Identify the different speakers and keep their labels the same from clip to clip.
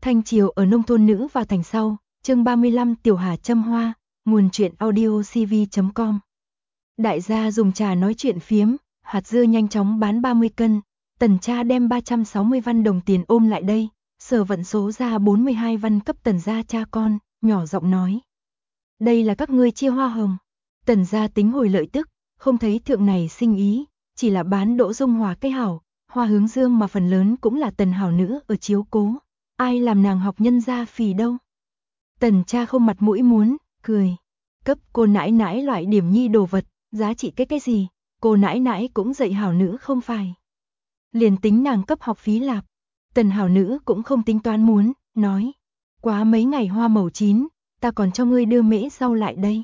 Speaker 1: Thanh Triều ở nông thôn nữ vào thành sau, chương 35 Tiểu Hà châm hoa, nguồn truyện audio cv.com. Đại gia dùng trà nói chuyện phiếm, hạt dưa nhanh chóng bán 30 cân, Tần cha đem 360 văn đồng tiền ôm lại đây, Sở Vận số ra 42 văn cấp Tần gia cha con, nhỏ giọng nói. Đây là các ngươi chia hoa hồng. Tần gia tính hồi lợi tức, không thấy thượng này sinh ý, chỉ là bán Đỗ Dung Hòa cái hảo, Hoa Hướng Dương mà phần lớn cũng là Tần hảo nữ ở chiếu cố, ai làm nàng học nhân gia phì đâu. Tần cha không mặt mũi muốn, cười, cấp cô nãi nãi loại điểm nhi đồ vật, giá trị cái gì, cô nãi nãi cũng dạy hảo nữ không phải. Liền tính nàng cấp học phí lạp, Tần hảo nữ cũng không tính toán muốn, nói, quá mấy ngày hoa màu chín, ta còn cho ngươi đưa mễ rau lại đây.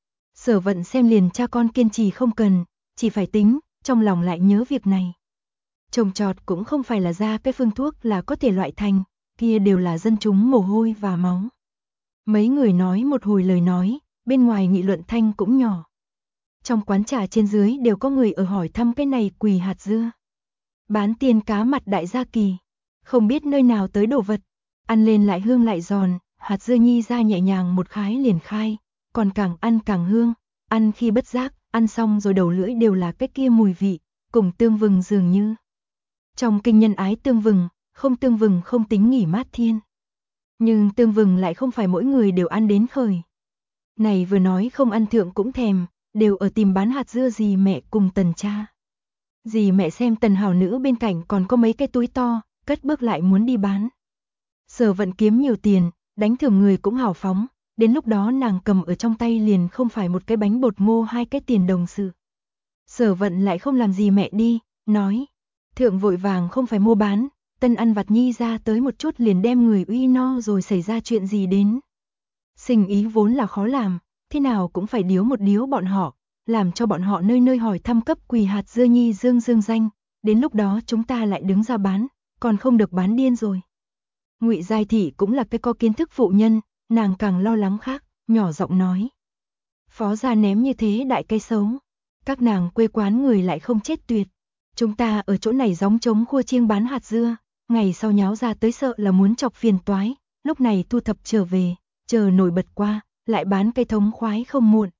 Speaker 1: Sở Vận xem liền cha con kiên trì không cần, chỉ phải tính, trong lòng lại nhớ việc này. Trồng trọt cũng không phải là ra cái phương thuốc là có thể loại thành, kia đều là dân chúng mồ hôi và máu. Mấy người nói một hồi lời nói, bên ngoài nghị luận thanh cũng nhỏ. Trong quán trà trên dưới đều có người ở hỏi thăm cái này quỳ hạt dưa. Bán tiền cá mặt đại gia kỳ, không biết nơi nào tới đồ vật, ăn lên lại hương lại giòn, hạt dưa nhi ra nhẹ nhàng một khái liền khai, còn càng ăn càng hương, ăn khi bất giác, ăn xong rồi đầu lưỡi đều là cái kia mùi vị, cùng tương vừng dường như. Trong kinh nhân ái tương vừng không tính nghỉ mát thiên. Nhưng tương vừng lại không phải mỗi người đều ăn đến khởi. Này vừa nói không ăn thượng cũng thèm, đều ở tìm bán hạt dưa dì mẹ cùng Tần cha. Dì mẹ xem Tần hảo nữ bên cạnh còn có mấy cái túi to, cất bước lại muốn đi bán. Sở Vận kiếm nhiều tiền, đánh thưởng người cũng hào phóng, đến lúc đó nàng cầm ở trong tay liền không phải một cái bánh bột ngô hai cái tiền đồng sự. Sở Vận lại không làm gì mẹ đi, nói, thượng vội vàng không phải mua bán, Tân ăn vặt nhi ra tới một chút liền đem người uy no rồi xảy ra chuyện gì đến. Sinh ý vốn là khó làm, thế nào cũng phải điếu một điếu bọn họ, làm cho bọn họ nơi nơi hỏi thăm cấp quỳ hạt dưa nhi dương danh, đến lúc đó chúng ta lại đứng ra bán, còn không được bán điên rồi. Ngụy Giai Thị cũng là cái có kiến thức phụ nhân, nàng càng lo lắng khác, nhỏ giọng nói. Phó gia ném như thế đại cây xấu, các nàng quê quán người lại không chết tuyệt. Chúng ta ở chỗ này gióng trống khua chiêng bán hạt dưa, ngày sau nháo ra tới sợ là muốn chọc phiền toái, lúc này thu thập trở về, chờ nổi bật qua, lại bán cây thống khoái không muộn.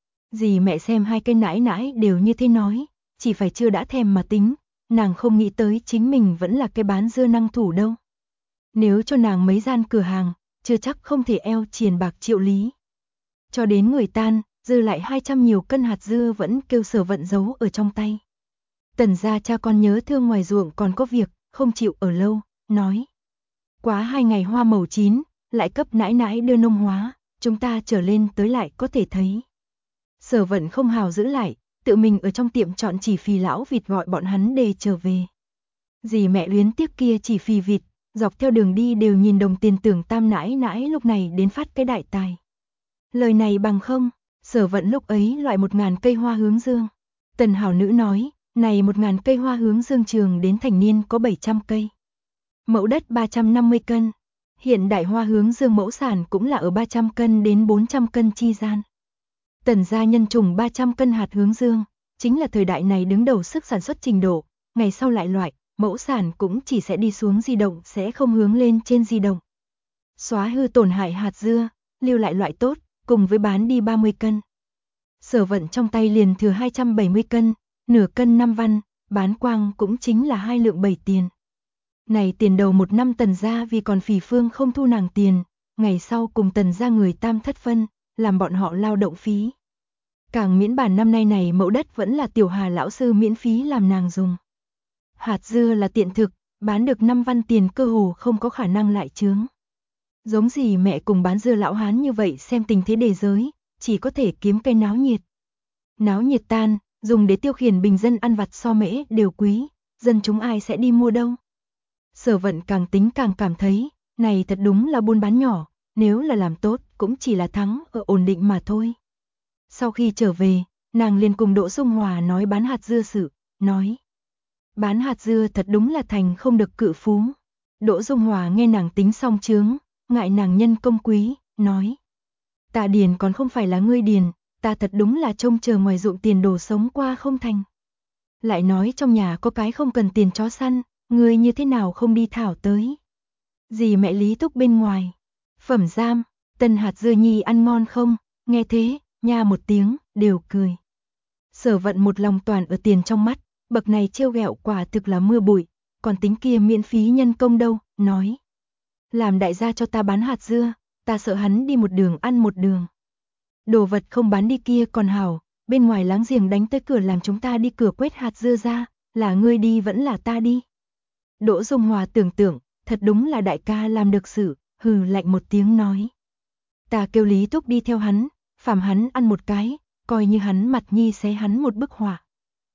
Speaker 1: Dì mẹ xem hai cây nãi nãi đều như thế nói, chỉ phải chưa đã thèm mà tính, nàng không nghĩ tới chính mình vẫn là cái bán dưa năng thủ đâu. Nếu cho nàng mấy gian cửa hàng, chưa chắc không thể eo triền bạc triệu lý. Cho đến người tan, dư lại 200 nhiều cân hạt dưa vẫn kêu Sở Vận giấu ở trong tay. Tần gia cha con nhớ thương ngoài ruộng còn có việc, không chịu ở lâu, nói. Quá 2 ngày hoa màu chín, lại cấp nãi nãi đưa nông hóa, chúng ta trở lên tới lại có thể thấy. Sở Vận không hào giữ lại, tự mình ở trong tiệm chọn chỉ phì lão vịt gọi bọn hắn đề trở về. Dì mẹ luyến tiếc kia chỉ phì vịt, dọc theo đường đi đều nhìn đồng tiền tưởng tam nãi nãi lúc này đến phát cái đại tài. Lời này bằng không, Sở Vận lúc ấy loại 1000 cây hoa hướng dương. Tần hảo nữ nói, này 1000 cây hoa hướng dương trường đến thành niên có 700 cây. Mẫu đất 350 cân. Hiện đại hoa hướng dương mẫu sản cũng là ở 300 cân đến 400 cân chi gian. Tần gia nhân trùng 300 cân hạt hướng dương, chính là thời đại này đứng đầu sức sản xuất trình độ, ngày sau lại loại, mẫu sản cũng chỉ sẽ đi xuống di động sẽ không hướng lên trên di động. Xóa hư tổn hại hạt dưa, lưu lại loại tốt, cùng với bán đi 30 cân. Sở Vận trong tay liền thừa 270 cân, nửa cân 5 văn, bán quang cũng chính là 2 lượng 7 tiền. Này tiền đầu một năm Tần gia vì còn phì phương không thu nàng tiền, ngày sau cùng Tần gia người tam thất phân, làm bọn họ lao động phí. Càng miễn bản năm nay này mẫu đất vẫn là Tiểu Hà lão sư miễn phí làm nàng dùng. Hạt dưa là tiện thực, bán được 5 văn tiền cơ hồ không có khả năng lại chướng. Giống gì mẹ cùng bán dưa lão hán như vậy xem tình thế đề giới, chỉ có thể kiếm cây náo nhiệt. Náo nhiệt tan, dùng để tiêu khiển bình dân ăn vặt so mễ đều quý, dân chúng ai sẽ đi mua đâu. Sở Vận càng tính càng cảm thấy, này thật đúng là buôn bán nhỏ, nếu là làm tốt cũng chỉ là thắng ở ổn định mà thôi. Sau khi trở về, nàng liền cùng Đỗ Dung Hòa nói bán hạt dưa sự, nói. Bán hạt dưa thật đúng là thành không được cự phú. Đỗ Dung Hòa nghe nàng tính xong chướng, ngại nàng nhân công quý, nói. Tạ điền còn không phải là ngươi điền, ta thật đúng là trông chờ ngoài ruộng tiền đồ sống qua không thành. Lại nói trong nhà có cái không cần tiền chó săn, ngươi như thế nào không đi thảo tới. Dì mẹ Lý Thúc bên ngoài. Phẩm Giam, Tân hạt dưa nhi ăn ngon không? Nghe thế, nha một tiếng, đều cười. Sở Vận một lòng toàn ở tiền trong mắt, bậc này trêu ghẹo quả thực là mưa bụi, còn tính kia miễn phí nhân công đâu, nói. Làm đại gia cho ta bán hạt dưa, ta sợ hắn đi một đường ăn một đường. Đồ vật không bán đi kia còn hảo, bên ngoài láng giềng đánh tới cửa làm chúng ta đi cửa quét hạt dưa ra, là ngươi đi vẫn là ta đi. Đỗ Dung Hòa tưởng tượng, thật đúng là đại ca làm được sự, hừ lạnh một tiếng nói. Ta kêu Lý Thúc đi theo hắn, phàm hắn ăn một cái, coi như hắn mặt nhi xé hắn một bức họa.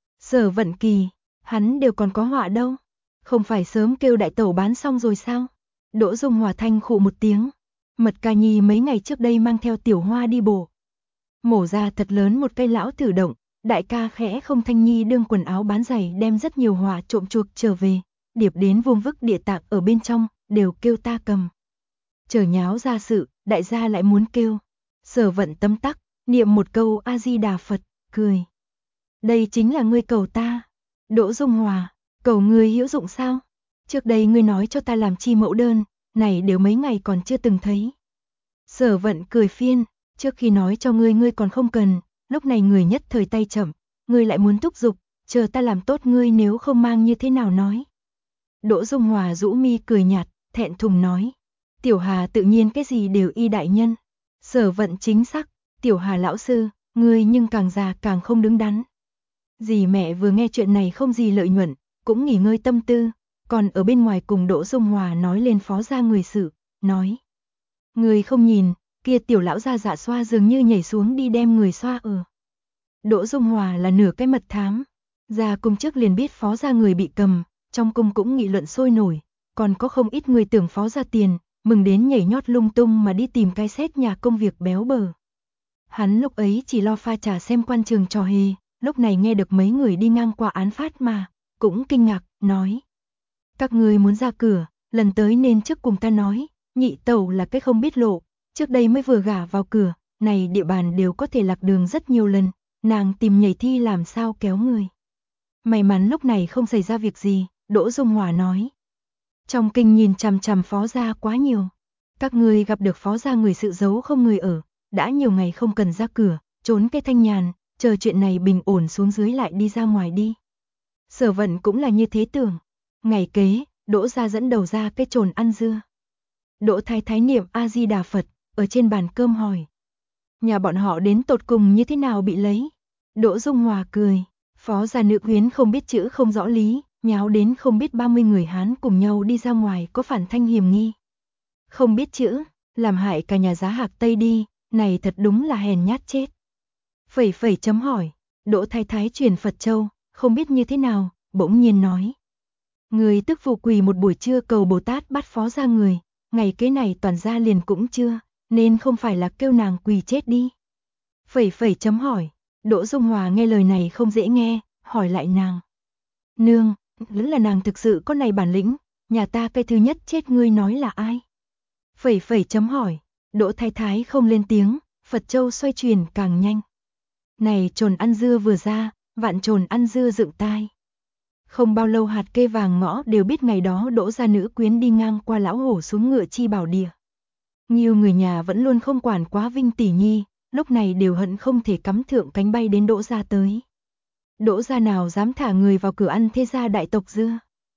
Speaker 1: Sở Vận Kỳ, hắn đều còn có họa đâu, không phải sớm kêu đại tẩu bán xong rồi sao? Đỗ Dung Hòa thanh khụ một tiếng, Mật Ca Nhi mấy ngày trước đây mang theo Tiểu Hoa đi bộ. Mổ ra thật lớn một cây lão thử động, đại ca khẽ không thanh nhi đương quần áo bán giày đem rất nhiều họa trộm chuộc trở về, điệp đến vuông vức địa tạng ở bên trong, đều kêu ta cầm. Chờ nháo ra sự, đại gia lại muốn kêu. Sở Vận tấm tắc, niệm một câu A-di-đà Phật, cười. Đây chính là ngươi cầu ta. Đỗ Dung Hòa, cầu ngươi hữu dụng sao? Trước đây ngươi nói cho ta làm chi mẫu đơn, này đều mấy ngày còn chưa từng thấy. Sở Vận cười phiên, trước khi nói cho ngươi còn không cần, lúc này người nhất thời tay chậm, ngươi lại muốn thúc giục, chờ ta làm tốt ngươi nếu không mang như thế nào nói. Đỗ Dung Hòa rũ mi cười nhạt, thẹn thùng nói. Tiểu Hà tự nhiên cái gì đều y đại nhân. Sở Vận chính xác, Tiểu Hà lão sư, ngươi nhưng càng già càng không đứng đắn. Dì mẹ vừa nghe chuyện này không gì lợi nhuận, cũng nghỉ ngơi tâm tư, còn ở bên ngoài cùng Đỗ Dung Hòa nói lên phó gia người sự, nói. Người không nhìn, kia Tiểu lão gia dạ xoa dường như nhảy xuống đi đem người xoa ở. Đỗ Dung Hòa là nửa cái mật thám, ra cung trước liền biết phó gia người bị cầm, trong cung cũng nghị luận sôi nổi, còn có không ít người tưởng phó gia tiền, mừng đến nhảy nhót lung tung mà đi tìm cái xét nhà công việc béo bở. Hắn lúc ấy chỉ lo pha trà xem quan trường trò hề, lúc này nghe được mấy người đi ngang qua án phát mà, cũng kinh ngạc, nói. Các người muốn ra cửa, lần tới nên trước cùng ta nói, nhị tẩu là cái không biết lộ, trước đây mới vừa gả vào cửa, này địa bàn đều có thể lạc đường rất nhiều lần, nàng tìm nhảy thi làm sao kéo người. May mắn lúc này không xảy ra việc gì, Đỗ Dung Hòa nói. Trong kinh nhìn chằm chằm phó gia quá nhiều, các người gặp được phó gia người sự giấu không người ở, đã nhiều ngày không cần ra cửa, trốn cái thanh nhàn, chờ chuyện này bình ổn xuống dưới lại đi ra ngoài đi. Sở Vận cũng là như thế tưởng. Ngày kế, Đỗ gia dẫn đầu ra cái chồn ăn dưa. Đỗ Thái Thái niệm A-di-đà Phật, ở trên bàn cơm hỏi. Nhà bọn họ đến tột cùng như thế nào bị lấy? Đỗ Dung Hòa cười, phó gia nữ quyến không biết chữ không rõ lý, nháo đến không biết 30 người Hán cùng nhau đi ra ngoài có phản thanh hiểm nghi. Không biết chữ, làm hại cả nhà giá Hạc Tây đi, này thật đúng là hèn nhát chết. Phẩy phẩy chấm hỏi, Đỗ Thái Thái truyền Phật Châu, không biết như thế nào, bỗng nhiên nói. Người tức phụ quỳ một buổi trưa cầu Bồ Tát bắt phó ra người, ngày kế này toàn gia liền cũng chưa, nên không phải là kêu nàng quỳ chết đi. Phẩy phẩy chấm hỏi, Đỗ Dung Hòa nghe lời này không dễ nghe, hỏi lại nàng. Nương, là nàng thực sự có này bản lĩnh, nhà ta cái thứ nhất chết ngươi nói là ai? Phẩy phẩy chấm hỏi, Đỗ Thái Thái không lên tiếng, Phật Châu xoay chuyển càng nhanh. Này trồn ăn dưa vừa ra, vạn trồn ăn dưa dựng tai. Không bao lâu hạt kê vàng ngõ đều biết ngày đó Đỗ gia nữ quyến đi ngang qua lão hổ xuống ngựa chi bảo địa. Nhiều người nhà vẫn luôn không quản quá Vinh tỷ nhi, lúc này đều hận không thể cắm thượng cánh bay đến Đỗ gia tới. Đỗ gia nào dám thả người vào cửa ăn thế gia đại tộc dưa.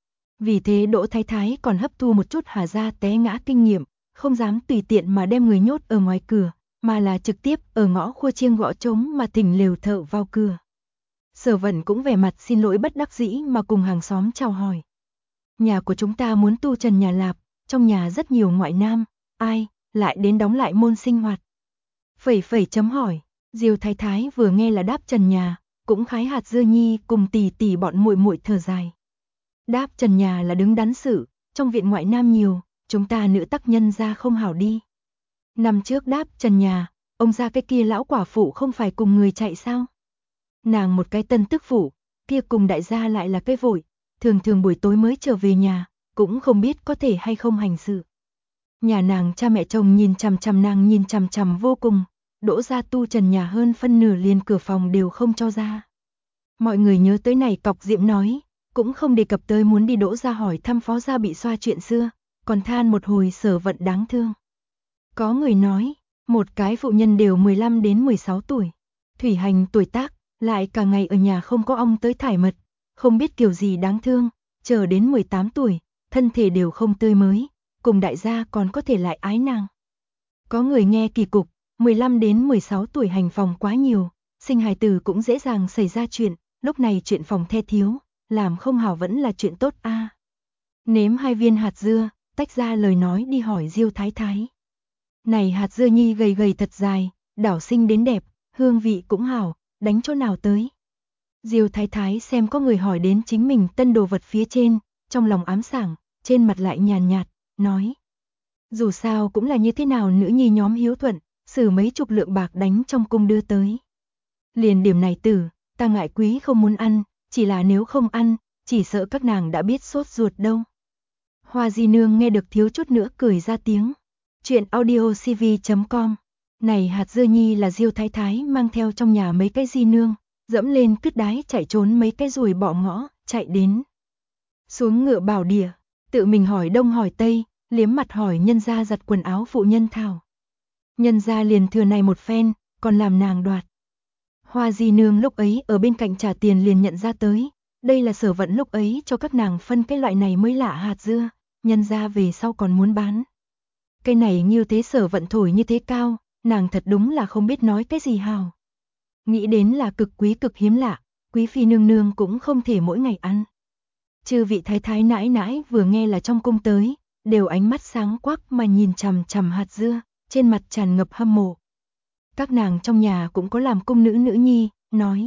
Speaker 1: Vì thế Đỗ Thái Thái còn hấp thu một chút Hà gia té ngã kinh nghiệm, không dám tùy tiện mà đem người nhốt ở ngoài cửa, mà là trực tiếp ở ngõ khua chiêng gõ trống mà thỉnh lều thợ vào cửa. Sở Vận cũng vẻ mặt xin lỗi bất đắc dĩ mà cùng hàng xóm chào hỏi. Nhà của chúng ta muốn tu trần nhà lạp, trong nhà rất nhiều ngoại nam, ai, lại đến đóng lại môn sinh hoạt. Phẩy phẩy chấm hỏi, Diêu Thái Thái vừa nghe là đáp trần nhà, cũng khái hạt dưa nhi cùng tỷ tỷ bọn muội muội thở dài. Đáp trần nhà là đứng đắn sự, trong viện ngoại nam nhiều, chúng ta nữ tắc nhân ra không hảo đi. Năm trước đáp trần nhà, ông ra cái kia lão quả phụ không phải cùng người chạy sao? Nàng một cái tân tức phụ, kia cùng đại gia lại là cái vội, thường thường buổi tối mới trở về nhà, cũng không biết có thể hay không hành sự. Nhà nàng cha mẹ chồng nhìn chằm chằm nàng nhìn chằm chằm vô cùng, Đỗ gia tu trần nhà hơn phân nửa liền cửa phòng đều không cho ra. Mọi người nhớ tới này cọc diệm nói, cũng không đề cập tới muốn đi Đỗ gia hỏi thăm phó gia bị xoa chuyện xưa, còn than một hồi Sở Vận đáng thương. Có người nói, một cái phụ nhân đều 15 đến 16 tuổi. Thủy Hành tuổi tác, lại cả ngày ở nhà không có ong tới thải mật, không biết kiểu gì đáng thương, chờ đến 18 tuổi, thân thể đều không tươi mới, cùng đại gia còn có thể lại ái nàng. Có người nghe kỳ cục, 15 đến 16 tuổi hành phòng quá nhiều, sinh hài tử cũng dễ dàng xảy ra chuyện, lúc này chuyện phòng the thiếu, làm không hảo vẫn là chuyện tốt a. Nếm 2 viên hạt dưa, tách ra lời nói đi hỏi Diêu Thái Thái. Này hạt dưa nhi gầy gầy thật dài, đảo xinh đến đẹp, hương vị cũng hảo, đánh chỗ nào tới. Diêu Thái Thái xem có người hỏi đến chính mình tân đồ vật phía trên, trong lòng ám sảng, trên mặt lại nhàn nhạt, nói. Dù sao cũng là như thế nào nữ nhi nhóm hiếu thuận, xử mấy chục lượng bạc đánh trong cung đưa tới. Liền điểm này tử, ta ngại quý không muốn ăn, chỉ là nếu không ăn, chỉ sợ các nàng đã biết sốt ruột đâu. Hoa Di Nương nghe được thiếu chút nữa cười ra tiếng. Chuyện audiocv.com. Này hạt dưa nhi là Diêu Thái Thái mang theo trong nhà mấy cái Di Nương, dẫm lên cứt đái chạy trốn mấy cái ruồi bọ ngõ, chạy đến. Xuống ngựa bảo địa, tự mình hỏi đông hỏi tây, liếm mặt hỏi nhân gia giặt quần áo phụ nhân thảo. Nhân gia liền thừa này một phen, còn làm nàng đoạt. Hoa Di Nương lúc ấy ở bên cạnh trả tiền liền nhận ra tới, đây là Sở Vận lúc ấy cho các nàng phân cái loại này mới lạ hạt dưa, nhân gia về sau còn muốn bán. Cái này như thế Sở Vận thổi như thế cao, nàng thật đúng là không biết nói cái gì hào. Nghĩ đến là cực quý cực hiếm lạ, quý phi nương nương cũng không thể mỗi ngày ăn. Chư vị thái thái nãi nãi vừa nghe là trong cung tới, đều ánh mắt sáng quắc mà nhìn chằm chằm hạt dưa, trên mặt tràn ngập hâm mộ. Các nàng trong nhà cũng có làm cung nữ nữ nhi, nói.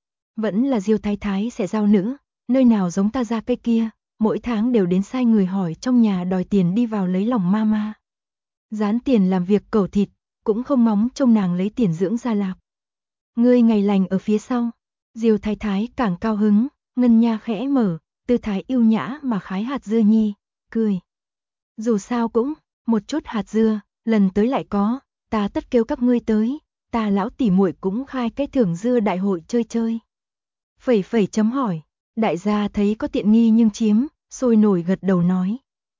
Speaker 1: Vẫn là Diêu Thái Thái sẽ giao nữ, nơi nào giống ta ra cây kia, mỗi tháng đều đến sai người hỏi trong nhà đòi tiền đi vào lấy lòng mama. Dán tiền làm việc cẩu thịt, cũng không móng trông nàng lấy tiền dưỡng gia lạc. Ngươi ngày lành ở phía sau, Diêu Thái Thái càng cao hứng, ngân nha khẽ mở, tư thái yêu nhã mà khái hạt dưa nhi, cười. Dù sao cũng, một chút hạt dưa, lần tới lại có, ta tất kêu các ngươi tới, ta lão tỉ muội cũng khai cái thưởng dưa đại hội chơi chơi. Phẩy phẩy chấm hỏi, đại gia thấy có tiện nghi nhưng chiếm, sôi nổi gật đầu nói.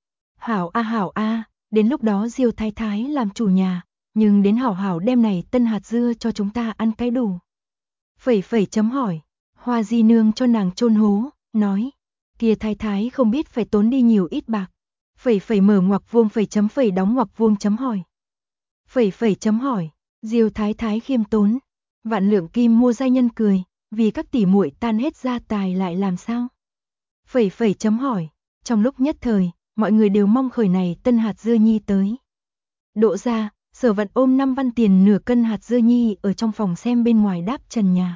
Speaker 1: Hảo a, đến lúc đó Diêu Thái Thái làm chủ nhà, nhưng đến hảo hảo đem này tân hạt dưa cho chúng ta ăn cái đủ. Phẩy phẩy chấm hỏi, Hoa Di Nương cho nàng chôn hố, nói, kia Thái Thái không biết phải tốn đi nhiều ít bạc. Phẩy phẩy mở ngoặc vuông phẩy đóng ngoặc vuông chấm hỏi. Phẩy phẩy chấm hỏi, Diêu Thái Thái khiêm tốn, vạn lượng kim mua giai nhân cười, vì các tỷ muội tan hết gia tài lại làm sao? Phẩy phẩy chấm hỏi, trong lúc nhất thời, mọi người đều mong khởi này tân hạt dưa nhi tới. Độ ra, Sở Vận ôm 5 văn tiền nửa cân hạt dưa nhi ở trong phòng xem bên ngoài đáp trần nhà.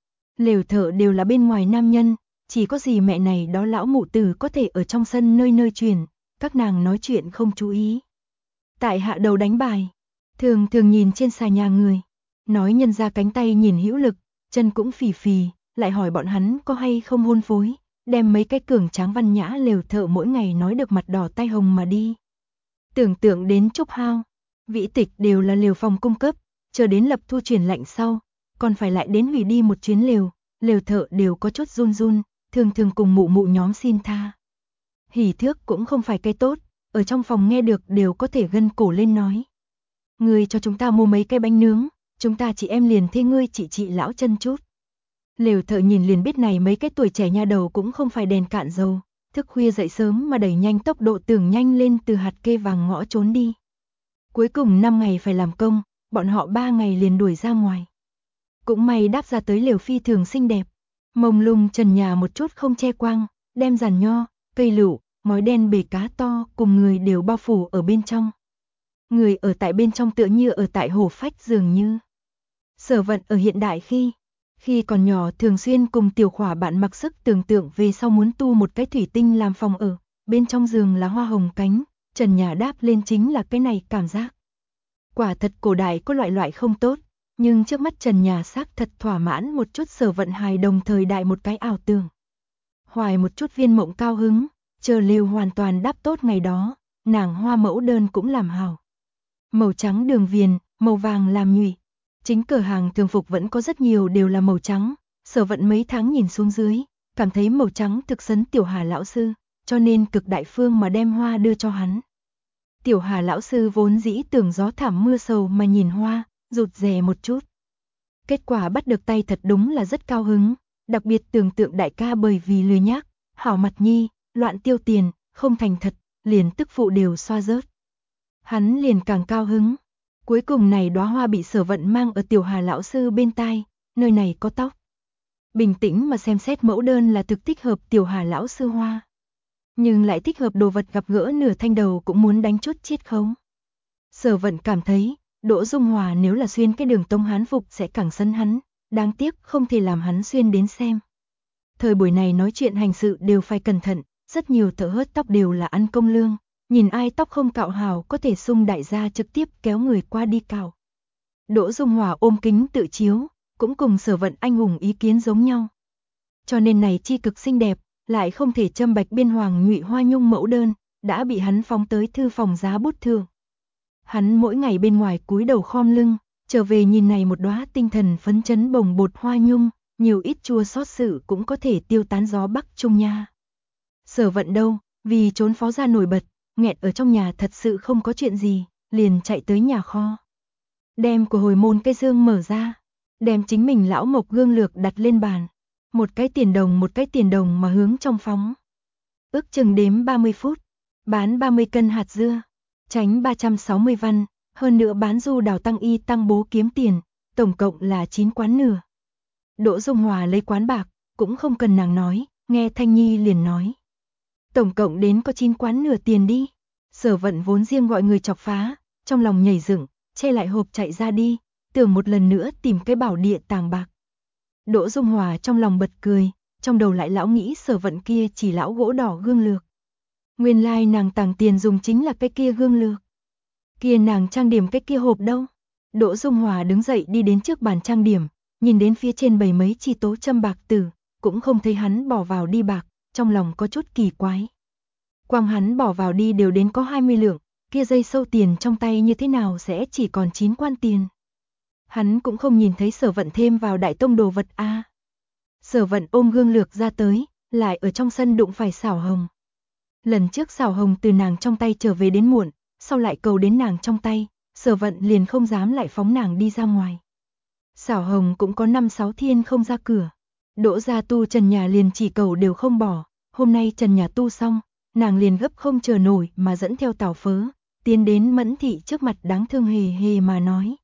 Speaker 1: Lều thợ đều là bên ngoài nam nhân, chỉ có gì mẹ này đó lão mụ tử có thể ở trong sân nơi nơi truyền, các nàng nói chuyện không chú ý. Tại hạ đầu đánh bài, thường nhìn trên xà nhà người, nói nhân ra cánh tay nhìn hữu lực, chân cũng phì phì, lại hỏi bọn hắn có hay không hôn phối, đem mấy cái cường tráng văn nhã lều thợ mỗi ngày nói được mặt đỏ tay hồng mà đi. Tưởng tượng đến Trúc Hao, Vĩ Tịch đều là lều phòng cung cấp, chờ đến lập thu truyền lệnh sau, còn phải lại đến hủy đi một chuyến lều thợ đều có chút run run, thường cùng mụ nhóm xin tha. Hỉ thước cũng không phải cái tốt, ở trong phòng nghe được đều có thể gân cổ lên nói. Ngươi cho chúng ta mua mấy cái bánh nướng, chúng ta chị em liền thuê ngươi chị lão chân chút. Lều thợ nhìn liền biết này mấy cái tuổi trẻ nha đầu cũng không phải đèn cạn dầu, thức khuya dậy sớm mà đẩy nhanh tốc độ tưởng nhanh lên từ hạt kê vàng ngõ trốn đi. Cuối cùng 5 ngày phải làm công, bọn họ 3 ngày liền đuổi ra ngoài. Cũng may đáp ra tới lều phi thường xinh đẹp, mông lung trần nhà một chút không che quang, đem giàn nho, cây lựu, ngói đen bể cá to cùng người đều bao phủ ở bên trong. Người ở tại bên trong tựa như ở tại hồ phách dường như. Sở Vận ở hiện đại khi còn nhỏ thường xuyên cùng tiểu khỏa bạn mặc sức tưởng tượng về sau muốn tu một cái thủy tinh làm phòng ở, bên trong giường là hoa hồng cánh, trần nhà đáp lên chính là cái này cảm giác. Quả thật cổ đại có loại không tốt, nhưng trước mắt trần nhà xác thật thỏa mãn một chút Sở Vận hài đồng thời đại một cái ảo tưởng. Hoài một chút viên mộng cao hứng, chờ lều hoàn toàn đáp tốt ngày đó, nàng hoa mẫu đơn cũng làm hảo. Màu trắng đường viền, màu vàng làm nhụy. Chính cửa hàng thường phục vẫn có rất nhiều đều là màu trắng, Sở Vận mấy tháng nhìn xuống dưới, cảm thấy màu trắng thực sấn Tiểu Hà lão sư, cho nên cực đại phương mà đem hoa đưa cho hắn. Tiểu Hà lão sư vốn dĩ tưởng gió thảm mưa sầu mà nhìn hoa, rụt rè một chút. Kết quả bắt được tay thật đúng là rất cao hứng, đặc biệt tưởng tượng đại ca bởi vì lười nhác, hảo mặt nhi, loạn tiêu tiền, không thành thật, liền tức phụ đều xoa rớt. Hắn liền càng cao hứng. Cuối cùng này đóa hoa bị Sở Vận mang ở Tiểu Hà lão sư bên tai, nơi này có tóc. Bình tĩnh mà xem xét mẫu đơn là thực thích hợp Tiểu Hà lão sư hoa. Nhưng lại thích hợp đồ vật gặp gỡ nửa thanh đầu cũng muốn đánh chút chiết khấu. Sở Vận cảm thấy, Đỗ Dung Hòa nếu là xuyên cái đường tông hán phục sẽ càng sấn hắn, đáng tiếc không thể làm hắn xuyên đến xem. Thời buổi này nói chuyện hành sự đều phải cẩn thận, rất nhiều thợ hớt tóc đều là ăn công lương, nhìn ai tóc không cạo hào có thể xung đại gia trực tiếp kéo người qua đi cạo. Đỗ Dung Hòa ôm kính tự chiếu, cũng cùng Sở Vận anh hùng ý kiến giống nhau. Cho nên này chi cực xinh đẹp, lại không thể châm bạch biên hoàng nhụy hoa nhung mẫu đơn, đã bị hắn phóng tới thư phòng giá bút thượng. Hắn mỗi ngày bên ngoài cúi đầu khom lưng, trở về nhìn này một đóa tinh thần phấn chấn bồng bột hoa nhung, nhiều ít chua xót sự cũng có thể tiêu tán gió bắc trung nha. Sở Vận đâu, vì trốn phó gia nổi bật, nghẹt ở trong nhà thật sự không có chuyện gì, liền chạy tới nhà kho. Đem của hồi môn cây dương mở ra, đem chính mình lão mộc gương lược đặt lên bàn, một cái tiền đồng mà hướng trong phóng. Ước chừng đếm 30 phút, bán 30 cân hạt dưa, tránh 360 văn, hơn nữa bán du đào tăng y tăng bố kiếm tiền, tổng cộng là 9 quán nửa. Đỗ Dung Hòa lấy quán bạc, cũng không cần nàng nói, nghe Thanh Nhi liền nói. Tổng cộng đến có 9 quán nửa tiền đi. Sở Vận vốn riêng gọi người chọc phá, trong lòng nhảy dựng, che lại hộp chạy ra đi, tưởng một lần nữa tìm cái bảo địa tàng bạc. Đỗ Dung Hòa trong lòng bật cười, trong đầu lại lão nghĩ Sở Vận kia chỉ lão gỗ đỏ gương lược. Nguyên lai nàng tàng tiền dùng chính là cái kia gương lược. Kia nàng trang điểm cái kia hộp đâu? Đỗ Dung Hòa đứng dậy đi đến trước bàn trang điểm, nhìn đến phía trên bày mấy chi tố châm bạc tử, cũng không thấy hắn bỏ vào đi bạc, trong lòng có chút kỳ quái. Quang hắn bỏ vào đi đều đến có 20 lượng, kia dây sâu tiền trong tay như thế nào sẽ chỉ còn 9 quan tiền. Hắn cũng không nhìn thấy Sở Vận thêm vào đại tông đồ vật a. Sở Vận ôm gương lược ra tới, lại ở trong sân đụng phải Xảo Hồng. Lần trước Xảo Hồng từ nàng trong tay trở về đến muộn, sau lại cầu đến nàng trong tay, Sở Vận liền không dám lại phóng nàng đi ra ngoài. Xảo Hồng cũng có 5-6 thiên không ra cửa. Đỗ gia tu trần nhà liền chỉ cầu đều không bỏ, hôm nay trần nhà tu xong, nàng liền gấp không chờ nổi mà dẫn theo Tào Phớ, tiến đến Mẫn thị trước mặt đáng thương hề hề mà nói.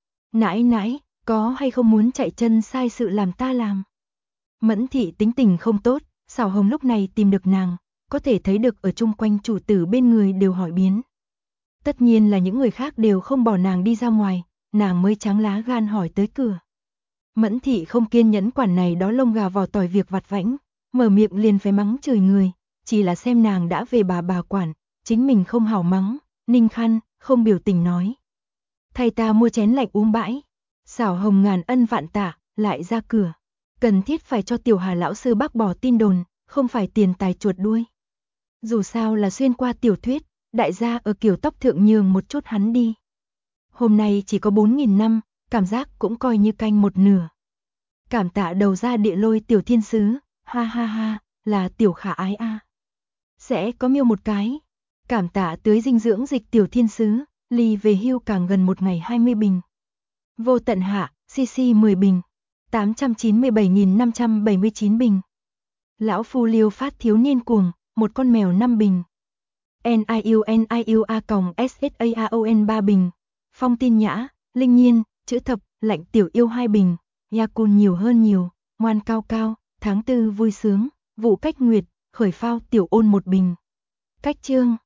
Speaker 1: Nãi nãi, có hay không muốn chạy chân sai sự làm ta làm? Mẫn thị tính tình không tốt, Xảo Hồng lúc này tìm được nàng, có thể thấy được ở chung quanh chủ tử bên người đều hỏi biến. Tất nhiên là những người khác đều không bỏ nàng đi ra ngoài, nàng mới trắng lá gan hỏi tới cửa. Mẫn thị không kiên nhẫn quản này đó lông gà vỏ tỏi việc vặt vãnh, mở miệng liền phải mắng chửi người, chỉ là xem nàng đã về bà quản, chính mình không hảo mắng, ninh khăn, không biểu tình nói. Thay ta mua chén lạnh uống bãi. Xảo Hồng ngàn ân vạn tạ, lại ra cửa. Cần thiết phải cho Tiểu Hà lão sư bác bỏ tin đồn, không phải tiền tài chuột đuôi. Dù sao là xuyên qua tiểu thuyết, đại gia ở kiểu tóc thượng nhường một chút hắn đi. Hôm nay chỉ có 4.000 năm, cảm giác cũng coi như canh một nửa. Cảm tạ đầu ra địa lôi Tiểu Thiên Sứ, ha ha ha, là Tiểu Khả Ái a. Sẽ có miêu một cái. Cảm tạ tưới dinh dưỡng dịch Tiểu Thiên Sứ, ly về hưu càng gần một ngày 20 bình. Vô tận hạ, CC 10 bình, 897.579 bình. Lão phu liêu phát thiếu niên cuồng, một con mèo 5 bình. NIUNIUA-SSAON 3 bình. Phong tin nhã, linh nhiên, chữ thập, lạnh tiểu yêu 2 bình. Yakun nhiều hơn nhiều, ngoan cao cao, tháng 4 vui sướng, vụ cách nguyệt, khởi phao tiểu ôn 1 bình. Cách chương